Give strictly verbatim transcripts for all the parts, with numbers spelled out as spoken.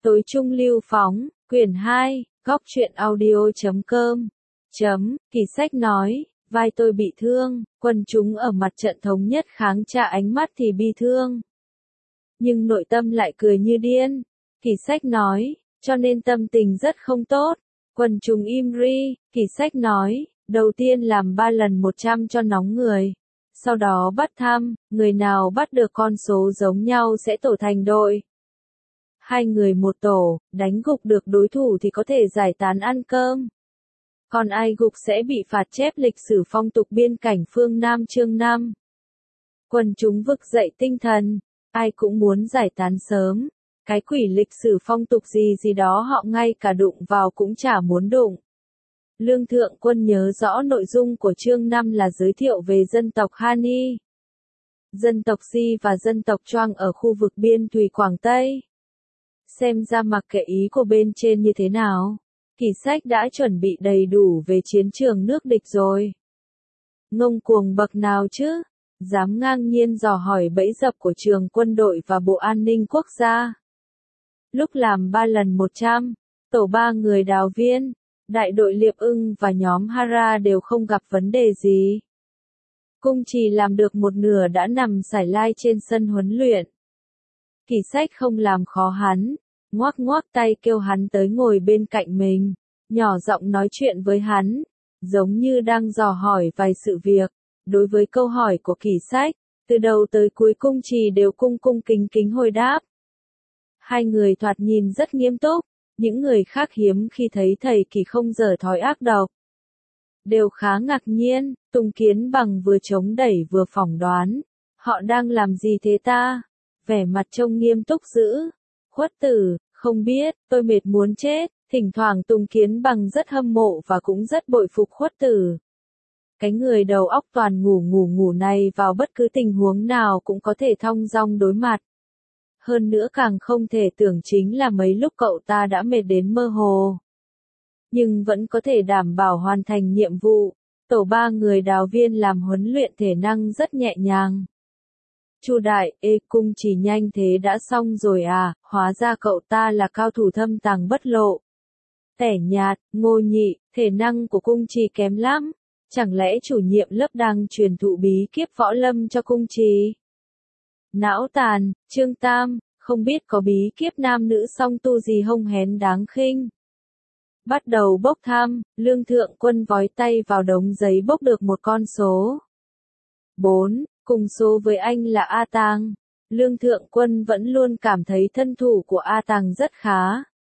Tối trung lưu phóng, quyển hai, góc truyện audio chấm com. Chấm, Kỳ Sách nói, vai tôi bị thương, quần chúng ở mặt trận thống nhất kháng trả ánh mắt thì bi thương. Nhưng nội tâm lại cười như điên. Kỳ Sách nói, cho nên tâm tình rất không tốt. Quần chúng im ri, Kỳ Sách nói, đầu tiên làm ba lần một trăm cho nóng người. Sau đó bắt thăm, người nào bắt được con số giống nhau sẽ tổ thành đội. Hai người một tổ, đánh gục được đối thủ thì có thể giải tán ăn cơm. Còn ai gục sẽ bị phạt chép lịch sử phong tục biên cảnh phương Nam chương năm. Quần chúng vực dậy tinh thần, ai cũng muốn giải tán sớm. Cái quỷ lịch sử phong tục gì gì đó họ ngay cả đụng vào cũng chả muốn đụng. Lương Thượng Quân nhớ rõ nội dung của chương năm là giới thiệu về dân tộc Hani, dân tộc Si và dân tộc Choang ở khu vực biên thùy Quảng Tây. Xem ra mặc kệ ý của bên trên như thế nào, Kỳ Sách đã chuẩn bị đầy đủ về chiến trường nước địch rồi. Ngông cuồng bậc nào chứ, dám ngang nhiên dò hỏi bẫy dập của trường quân đội và Bộ An ninh Quốc gia. Lúc làm ba lần một trăm, tổ ba người đào viên, đại đội Liệp Ưng và nhóm Hara đều không gặp vấn đề gì. Cung Trì làm được một nửa đã nằm sải lai trên sân huấn luyện. Kỳ Sách không làm khó hắn, ngoác ngoác tay kêu hắn tới ngồi bên cạnh mình, nhỏ giọng nói chuyện với hắn, giống như đang dò hỏi vài sự việc. Đối với câu hỏi của Kỳ Sách, từ đầu tới cuối Cung Trì đều cung cung kính kính hồi đáp. Hai người thoạt nhìn rất nghiêm túc, những người khác hiếm khi thấy thầy Kỳ không dở thói ác độc. Đều khá ngạc nhiên, Tùng Kiến Bằng vừa chống đẩy vừa phỏng đoán. Họ đang làm gì thế ta? Vẻ mặt trông nghiêm túc dữ. Khuất Tử, không biết, tôi mệt muốn chết. Thỉnh thoảng Tùng Kiến Bằng rất hâm mộ và cũng rất bội phục Khuất Tử. Cái người đầu óc toàn ngủ ngủ ngủ này vào bất cứ tình huống nào cũng có thể thong dong đối mặt. Hơn nữa càng không thể tưởng chính là mấy lúc cậu ta đã mệt đến mơ hồ. Nhưng vẫn có thể đảm bảo hoàn thành nhiệm vụ. Tổ ba người đào viên làm huấn luyện thể năng rất nhẹ nhàng. Chu Đại, ê Cung Trì nhanh thế đã xong rồi à, hóa ra cậu ta là cao thủ thâm tàng bất lộ. Tẻ nhạt, Ngô Nhị, thể năng của Cung Trì kém lắm. Chẳng lẽ chủ nhiệm lớp đang truyền thụ bí kíp võ lâm cho Cung Trì? Não tàn, Trương Tam, không biết có bí kíp nam nữ song tu gì hông hén đáng khinh. Bắt đầu bốc thăm, Lương Thượng Quân vói tay vào đống giấy bốc được một con số. bốn, cùng số với anh là A Tàng. Lương Thượng Quân vẫn luôn cảm thấy thân thủ của A Tàng rất khá.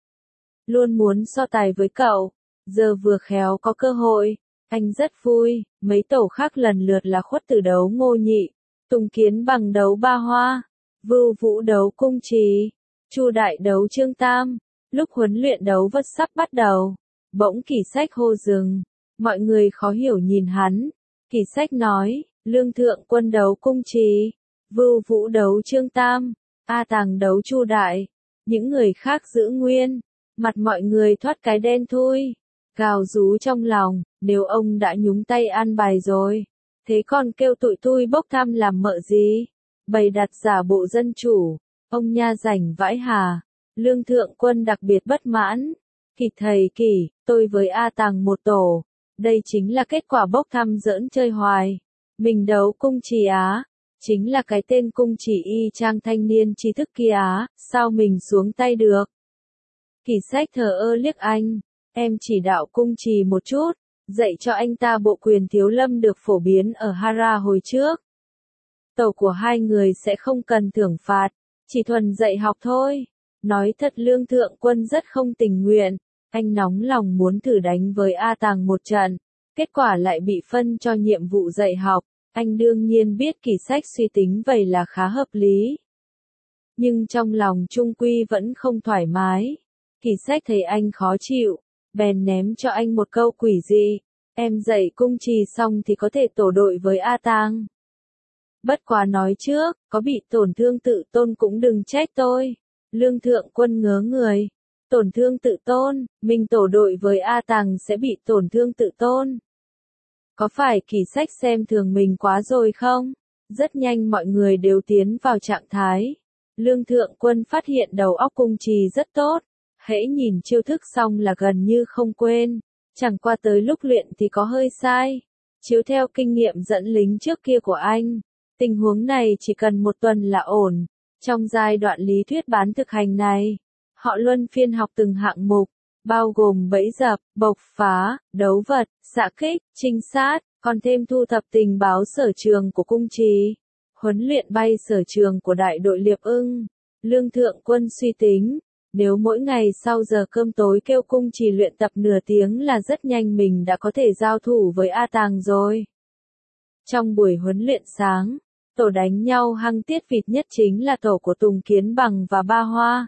Luôn muốn so tài với cậu, giờ vừa khéo có cơ hội, anh rất vui. Mấy tổ khác lần lượt là Khuất Tử đấu Ngô Nhị, Tùng Kiến Bằng đấu Ba Hoa, Vưu Vũ đấu Cung Trì, Chu Đại đấu Trương Tam. Lúc huấn luyện đấu vật sắp bắt đầu, bỗng Kỳ Sách hô dừng. Mọi người khó hiểu nhìn hắn. Kỳ Sách nói, Lương Thượng Quân đấu Cung Trì, Vưu Vũ đấu Trương Tam, A Tàng đấu Chu Đại. Những người khác giữ nguyên. Mặt mọi người thoát cái đen thui. Gào rú trong lòng, nếu ông đã nhúng tay an bài rồi, thế còn kêu tụi tui bốc thăm làm mợ gì? Bày đặt giả bộ dân chủ, ông nha rảnh vãi hà. Lương Thượng Quân đặc biệt bất mãn. Kỳ thầy Kỳ, tôi với A Tàng một tổ. Đây chính là kết quả bốc thăm giỡn chơi hoài. Mình đấu Cung Trì á. Chính là cái tên Cung Trì y chang thanh niên trí thức kia á. Sao mình xuống tay được? Kỳ Sách thờ ơ liếc anh. Em chỉ đạo Cung Trì một chút. Dạy cho anh ta bộ quyền thiếu lâm được phổ biến ở Hara hồi trước. Tổ của hai người sẽ không cần thưởng phạt. Chỉ thuần dạy học thôi. Nói thật Lương Thượng Quân rất không tình nguyện, anh nóng lòng muốn thử đánh với A Tàng một trận, kết quả lại bị phân cho nhiệm vụ dạy học, anh đương nhiên biết Kỳ Sách suy tính vậy là khá hợp lý. Nhưng trong lòng trung quy vẫn không thoải mái, Kỳ Sách thấy anh khó chịu, bèn ném cho anh một câu quỷ dị, em dạy Cung Trì xong thì có thể tổ đội với A Tàng. Bất quá nói trước, có bị tổn thương tự tôn cũng đừng trách tôi. Lương Thượng Quân ngớ người. Tổn thương tự tôn, mình tổ đội với A Tàng sẽ bị tổn thương tự tôn. Có phải Kỳ Sách xem thường mình quá rồi không? Rất nhanh mọi người đều tiến vào trạng thái. Lương Thượng Quân phát hiện đầu óc Cung Trì rất tốt, hễ nhìn chiêu thức xong là gần như không quên, chẳng qua tới lúc luyện thì có hơi sai. Chiếu theo kinh nghiệm dẫn lính trước kia của anh, tình huống này chỉ cần một tuần là ổn. Trong giai đoạn lý thuyết bán thực hành này, họ luân phiên học từng hạng mục, bao gồm bẫy dập, bộc phá, đấu vật, xạ kích, trinh sát, còn thêm thu thập tình báo sở trường của Cung Trì, huấn luyện bay sở trường của đại đội Liệp Ưng. Lương Thượng Quân suy tính, nếu mỗi ngày sau giờ cơm tối kêu Cung Trì luyện tập nửa tiếng là rất nhanh mình đã có thể giao thủ với A Tàng rồi. Trong buổi huấn luyện sáng, tổ đánh nhau hăng tiết vịt nhất chính là tổ của Tùng Kiến Bằng và Ba Hoa.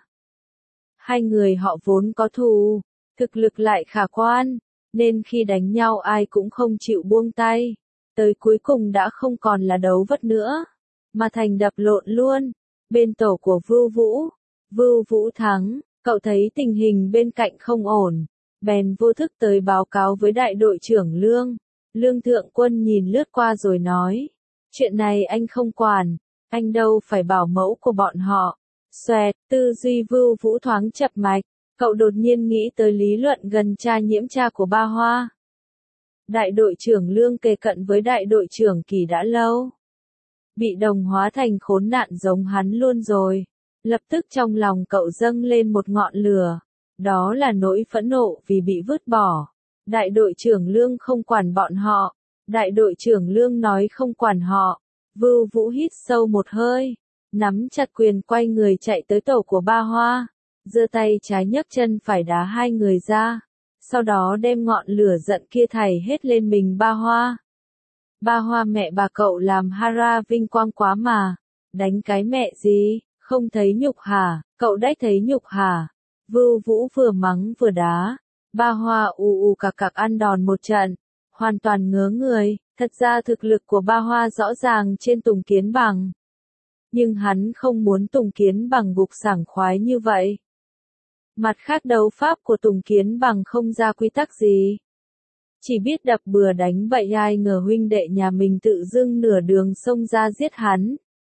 Hai người họ vốn có thù, thực lực lại khả quan, nên khi đánh nhau ai cũng không chịu buông tay. Tới cuối cùng đã không còn là đấu vật nữa, mà thành đập lộn luôn. Bên tổ của Vưu Vũ, Vưu Vũ thắng, cậu thấy tình hình bên cạnh không ổn, bèn vô thức tới báo cáo với đại đội trưởng Lương. Lương Thượng Quân nhìn lướt qua rồi nói, chuyện này anh không quản, anh đâu phải bảo mẫu của bọn họ. Xoẹt, tư duy Vưu Vũ thoáng chập mạch, cậu đột nhiên nghĩ tới lý luận gần cha nhiễm cha của Ba Hoa. Đại đội trưởng Lương kề cận với đại đội trưởng Kỳ đã lâu, bị đồng hóa thành khốn nạn giống hắn luôn rồi. Lập tức trong lòng cậu dâng lên một ngọn lửa, đó là nỗi phẫn nộ vì bị vứt bỏ. Đại đội trưởng Lương không quản bọn họ, đại đội trưởng Lương nói không quản họ. Vưu Vũ hít sâu một hơi, nắm chặt quyền quay người chạy tới tổ của Ba Hoa, giơ tay trái nhấc chân phải đá hai người ra, sau đó đem ngọn lửa giận kia thảy hết lên mình Ba Hoa. Ba Hoa mẹ bà cậu làm hara vinh quang quá mà, đánh cái mẹ gì, không thấy nhục hả, cậu đách thấy nhục hả. Vưu Vũ vừa mắng vừa đá, Ba Hoa ù ù cạc cạc ăn đòn một trận, hoàn toàn ngớ người. Thật ra thực lực của Ba Hoa rõ ràng trên Tùng Kiến Bằng, nhưng hắn không muốn Tùng Kiến Bằng gục sảng khoái như vậy. Mặt khác đấu pháp của Tùng Kiến Bằng không ra quy tắc gì, chỉ biết đập bừa đánh bậy, ai ngờ huynh đệ nhà mình tự dưng nửa đường xông ra giết hắn.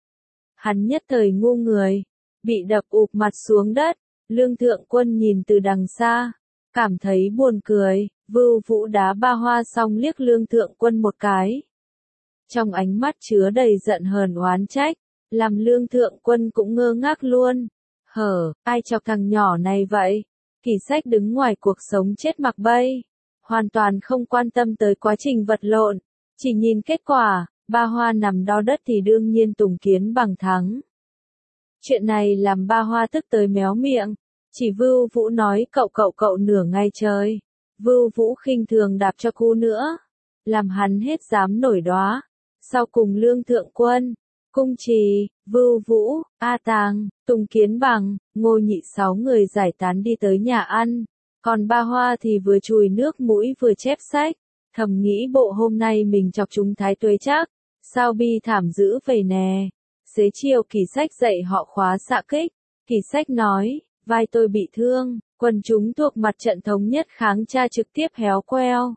Hắn nhất thời ngu người, bị đập ụp mặt xuống đất. Lương Thượng Quân nhìn từ đằng xa, cảm thấy buồn cười. Vưu Vũ đá Ba Hoa xong liếc Lương Thượng Quân một cái, trong ánh mắt chứa đầy giận hờn oán trách, làm Lương Thượng Quân cũng ngơ ngác luôn. Hở, ai chọc thằng nhỏ này vậy? Kỳ Sách đứng ngoài cuộc sống chết mặc bay, hoàn toàn không quan tâm tới quá trình vật lộn, chỉ nhìn kết quả. Ba Hoa nằm đo đất thì đương nhiên Tùng Kiến Bằng thắng. Chuyện này làm Ba Hoa tức tới méo miệng, chỉ Vưu Vũ nói cậu cậu cậu nửa ngày trời. Vưu Vũ khinh thường đạp cho cú nữa, làm hắn hết dám nổi đoá. Sau cùng Lương Thượng Quân, Cung Trì, Vưu Vũ, A Tàng, Tùng Kiến Bằng, Ngô Nhị sáu người giải tán đi tới nhà ăn, còn Ba Hoa thì vừa chùi nước mũi vừa chép sách, thầm nghĩ bộ hôm nay mình chọc chúng Thái Tuế chắc, sao bi thảm dữ vậy nè. Xế chiều Kỳ Sách dạy họ khóa xạ kích, Kỳ Sách nói, vai tôi bị thương. Quần chúng thuộc mặt trận thống nhất kháng cha trực tiếp héo queo.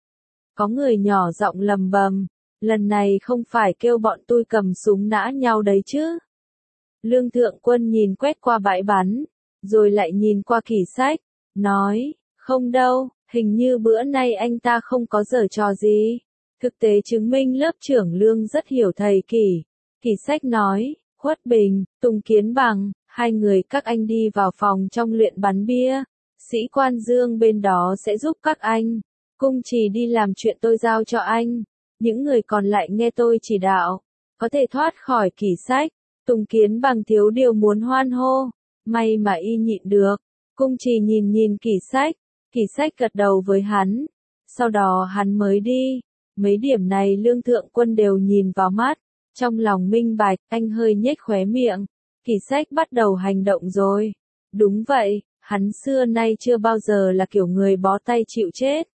Có người nhỏ giọng lầm bầm, lần này không phải kêu bọn tôi cầm súng nã nhau đấy chứ. Lương Thượng Quân nhìn quét qua bãi bắn, rồi lại nhìn qua Kỳ Sách, nói, không đâu, hình như bữa nay anh ta không có giở trò gì. Thực tế chứng minh lớp trưởng Lương rất hiểu thầy Kỳ. Kỳ Sách nói, Khuất Bình, Tùng Kiến Bằng, hai người các anh đi vào phòng trong luyện bắn bia, sĩ quan Dương bên đó sẽ giúp các anh. Cung Trì đi làm chuyện tôi giao cho anh, những người còn lại nghe tôi chỉ đạo, có thể thoát khỏi Kỳ Sách. Tùng Kiến Bằng thiếu điều muốn hoan hô, may mà y nhịn được. Cung Trì nhìn nhìn Kỳ Sách, Kỳ Sách gật đầu với hắn, sau đó hắn mới đi. Mấy điểm này Lương Thượng Quân đều nhìn vào mắt, trong lòng minh bạch, anh hơi nhếch khóe miệng. Kỳ Sách bắt đầu hành động rồi. Đúng vậy, hắn xưa nay chưa bao giờ là kiểu người bó tay chịu chết.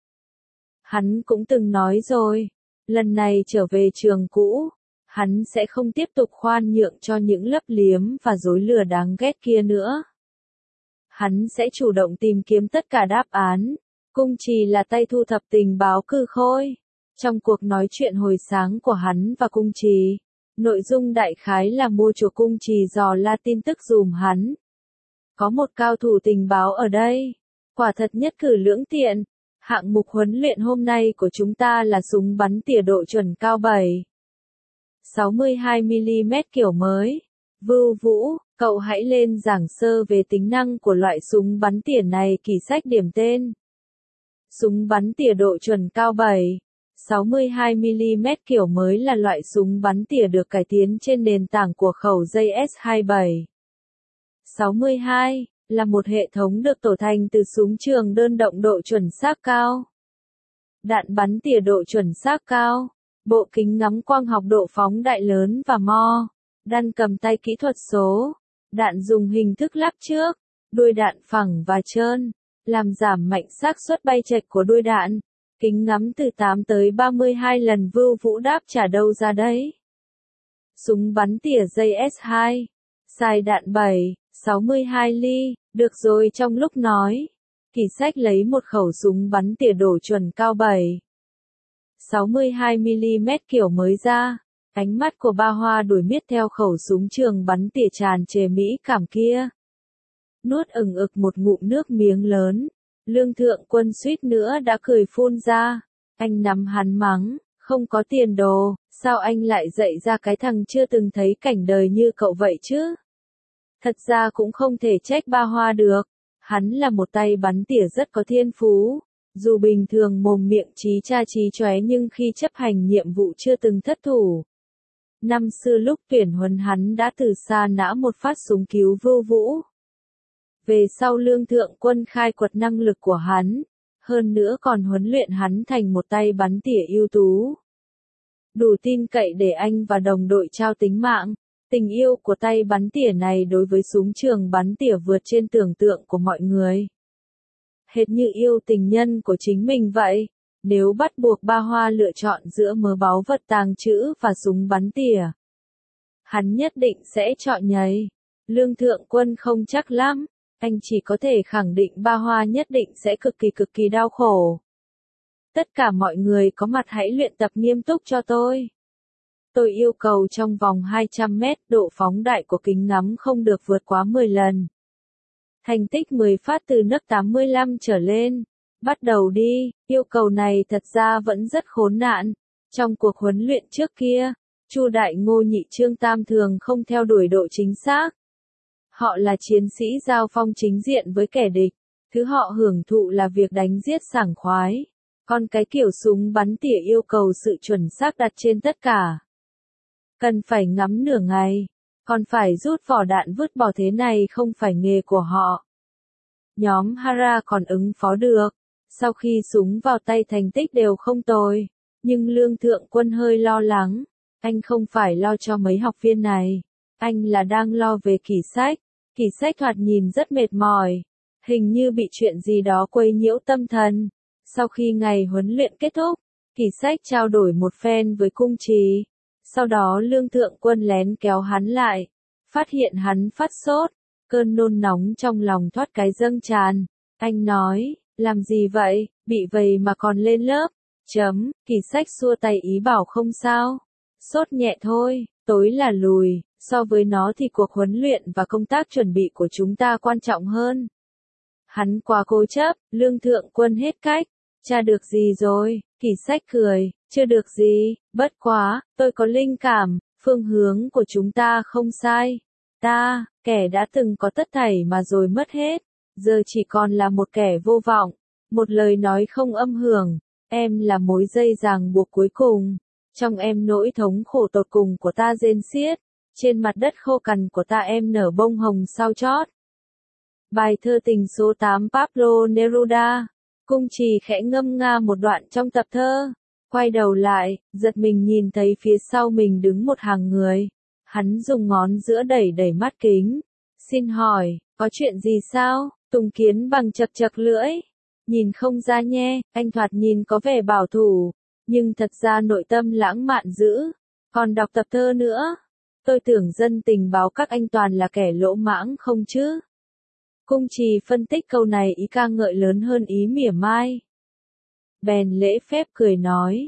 Hắn cũng từng nói rồi, lần này trở về trường cũ, hắn sẽ không tiếp tục khoan nhượng cho những lấp liếm và dối lừa đáng ghét kia nữa. Hắn sẽ chủ động tìm kiếm tất cả đáp án. Cung Trì là tay thu thập tình báo cừ khôi. Trong cuộc nói chuyện hồi sáng của hắn và Cung Trì, Nội dung đại khái là mua chùa cung trì dò la tin tức dùm hắn. Có một cao thủ tình báo ở đây. Quả thật nhất cử lưỡng tiện. Hạng mục huấn luyện hôm nay của chúng ta là súng bắn tỉa độ chuẩn cao bảy sáu mươi hai mi li mét kiểu mới. Vưu Vũ, cậu hãy lên giảng sơ về tính năng của loại súng bắn tỉa này. Kỳ sách điểm tên. Súng bắn tỉa độ chuẩn cao bảy sáu mươi hai mi li mét kiểu mới là loại súng bắn tỉa được cải tiến trên nền tảng của khẩu dây S hai bảy sáu mươi hai, là một hệ thống được tổ thành từ súng trường đơn động độ chuẩn xác cao, đạn bắn tỉa độ chuẩn xác cao, bộ kính ngắm quang học độ phóng đại lớn và mo, đan cầm tay kỹ thuật số, đạn dùng hình thức lắp trước, đuôi đạn phẳng và trơn, làm giảm mạnh xác suất bay chệch của đuôi đạn. Kính ngắm từ tám tới ba mươi hai lần. Vưu Vũ đáp trả đâu ra đấy. Súng bắn tỉa dây S hai, xài đạn bảy sáu mươi hai ly, được rồi. Trong lúc nói, Kỳ Sách lấy một khẩu súng bắn tỉa đổ chuẩn cao bảy sáu mươi hai mi li mét kiểu mới ra. Ánh mắt của Ba Hoa đuổi miết theo khẩu súng trường bắn tỉa tràn trề mỹ cảm kia. Nuốt ừng ực một ngụm nước miếng lớn. Lương Thượng Quân suýt nữa đã cười phun ra. Anh nắm hắn mắng, không có tiền đồ, sao anh lại dạy ra cái thằng chưa từng thấy cảnh đời như cậu vậy chứ? Thật ra cũng không thể trách Ba Hoa được. Hắn là một tay bắn tỉa rất có thiên phú. Dù bình thường mồm miệng trí cha trí chóe nhưng khi chấp hành nhiệm vụ chưa từng thất thủ. Năm xưa lúc tuyển huấn hắn đã từ xa nã một phát súng cứu Vưu Vũ. Về sau Lương Thượng Quân khai quật năng lực của hắn, hơn nữa còn huấn luyện hắn thành một tay bắn tỉa ưu tú. Đủ tin cậy để anh và đồng đội trao tính mạng. Tình yêu của tay bắn tỉa này đối với súng trường bắn tỉa vượt trên tưởng tượng của mọi người. Hệt như yêu tình nhân của chính mình vậy. Nếu bắt buộc Ba Hoa lựa chọn giữa mớ báu vật tàng trữ và súng bắn tỉa, hắn nhất định sẽ chọn nhầy. Lương Thượng Quân không chắc lắm. Anh chỉ có thể khẳng định Ba Hoa nhất định sẽ cực kỳ cực kỳ đau khổ. Tất cả mọi người có mặt hãy luyện tập nghiêm túc cho tôi. Tôi yêu cầu trong vòng hai trăm mét độ phóng đại của kính ngắm không được vượt quá mười lần. Thành tích mười phát từ nấc tám mươi lăm trở lên. Bắt đầu đi. Yêu cầu này thật ra vẫn rất khốn nạn. Trong cuộc huấn luyện trước kia, Chu Đại Ngô Nhị Trương Tam thường không theo đuổi độ chính xác. Họ là chiến sĩ giao phong chính diện với kẻ địch. Thứ họ hưởng thụ là việc đánh giết sảng khoái. Còn cái kiểu súng bắn tỉa yêu cầu sự chuẩn xác đặt trên tất cả. Cần phải ngắm nửa ngày. Còn phải rút vỏ đạn vứt bỏ, thế này không phải nghề của họ. Nhóm Hara còn ứng phó được. Sau khi súng vào tay thành tích đều không tồi. Nhưng Lương Thượng Quân hơi lo lắng. Anh không phải lo cho mấy học viên này. Anh là đang lo về Kỳ Sách. Kỳ Sách thoạt nhìn rất mệt mỏi. Hình như bị chuyện gì đó quấy nhiễu tâm thần. Sau khi ngày huấn luyện kết thúc, Kỳ Sách trao đổi một phen với Cung Trì. Sau đó Lương Thượng Quân lén kéo hắn lại. Phát hiện hắn phát sốt. Cơn nôn nóng trong lòng thoát cái dâng tràn. Anh nói, làm gì vậy, bị vậy mà còn lên lớp. Chấm, Kỳ Sách xua tay ý bảo không sao. Sốt nhẹ thôi, tối là lùi. So với nó thì cuộc huấn luyện và công tác chuẩn bị của chúng ta quan trọng hơn. Hắn quá cố chấp. Lương Thượng Quân hết cách. Tra được gì rồi? Kỳ Sách cười, chưa được gì, bất quá, tôi có linh cảm, phương hướng của chúng ta không sai. Ta, kẻ đã từng có tất thảy mà rồi mất hết, giờ chỉ còn là một kẻ vô vọng, một lời nói không âm hưởng. Em là mối dây ràng buộc cuối cùng. Trong em nỗi thống khổ tột cùng của ta rên xiết. Trên mặt đất khô cằn của ta em nở bông hồng sao chót. Bài thơ tình số tám Pablo Neruda. Cung Trì khẽ ngâm nga một đoạn trong tập thơ. Quay đầu lại, giật mình nhìn thấy phía sau mình đứng một hàng người. Hắn dùng ngón giữa đẩy đẩy mắt kính. Xin hỏi, có chuyện gì sao? Tùng Kiến Bằng chật chật lưỡi. Nhìn không ra nhé, anh thoạt nhìn có vẻ bảo thủ. Nhưng thật ra nội tâm lãng mạn dữ. Còn đọc tập thơ nữa. Tôi tưởng dân tình báo các anh toàn là kẻ lỗ mãng không chứ. Cung Trì phân tích câu này ý ca ngợi lớn hơn ý mỉa mai. Bèn lễ phép cười nói.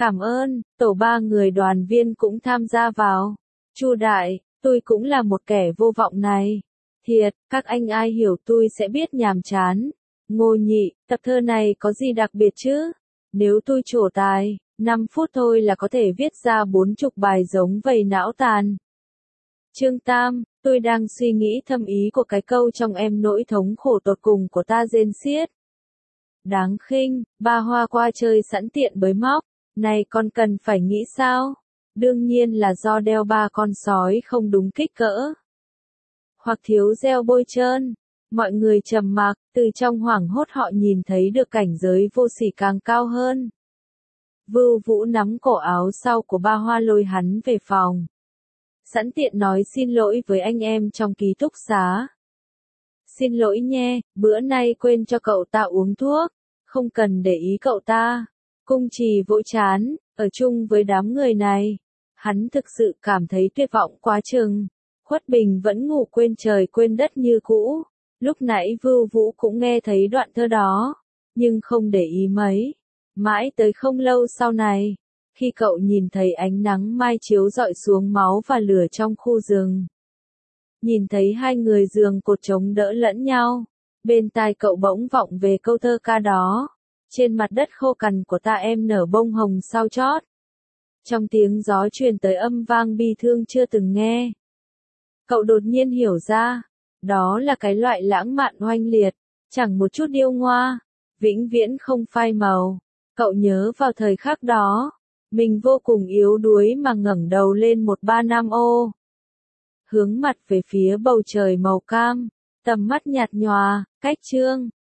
Cảm ơn, tổ ba người đoàn viên cũng tham gia vào. Chu đại, tôi cũng là một kẻ vô vọng này. Thiệt, các anh ai hiểu tôi sẽ biết nhàm chán. Ngô Nhị, tập thơ này có gì đặc biệt chứ? Nếu tôi trổ tài, năm phút thôi là có thể viết ra bốn chục bài giống vầy não tàn. Trương Tam, tôi đang suy nghĩ thâm ý của cái câu trong em nỗi thống khổ tột cùng của ta rên xiết. Đáng khinh, ba Hoa qua chơi sẵn tiện bới móc, này con cần phải nghĩ sao? Đương nhiên là do đeo ba con sói không đúng kích cỡ. Hoặc thiếu gel bôi trơn. Mọi người trầm mặc, từ trong hoảng hốt họ nhìn thấy được cảnh giới vô sỉ càng cao hơn. Vưu Vũ nắm cổ áo sau của ba Hoa lôi hắn về phòng. Sẵn tiện nói xin lỗi với anh em trong ký túc xá. Xin lỗi nhé, bữa nay quên cho cậu ta uống thuốc, không cần để ý cậu ta. Cung Trì vỗ chán, ở chung với đám người này. Hắn thực sự cảm thấy tuyệt vọng quá chừng. Khuất Bình vẫn ngủ quên trời quên đất như cũ. Lúc nãy Vưu Vũ cũng nghe thấy đoạn thơ đó, nhưng không để ý mấy. Mãi tới không lâu sau này, khi cậu nhìn thấy ánh nắng mai chiếu rọi xuống máu và lửa trong khu rừng. Nhìn thấy hai người giường cột chống đỡ lẫn nhau, bên tai cậu bỗng vọng về câu thơ ca đó. Trên mặt đất khô cằn của ta em nở bông hồng sao chót. Trong tiếng gió truyền tới âm vang bi thương chưa từng nghe. Cậu đột nhiên hiểu ra, đó là cái loại lãng mạn oanh liệt, chẳng một chút điêu ngoa, vĩnh viễn không phai màu. Cậu nhớ vào thời khắc đó, mình vô cùng yếu đuối mà ngẩng đầu lên một ba năm ô. Hướng mặt về phía bầu trời màu cam, tầm mắt nhạt nhòa, cách trương.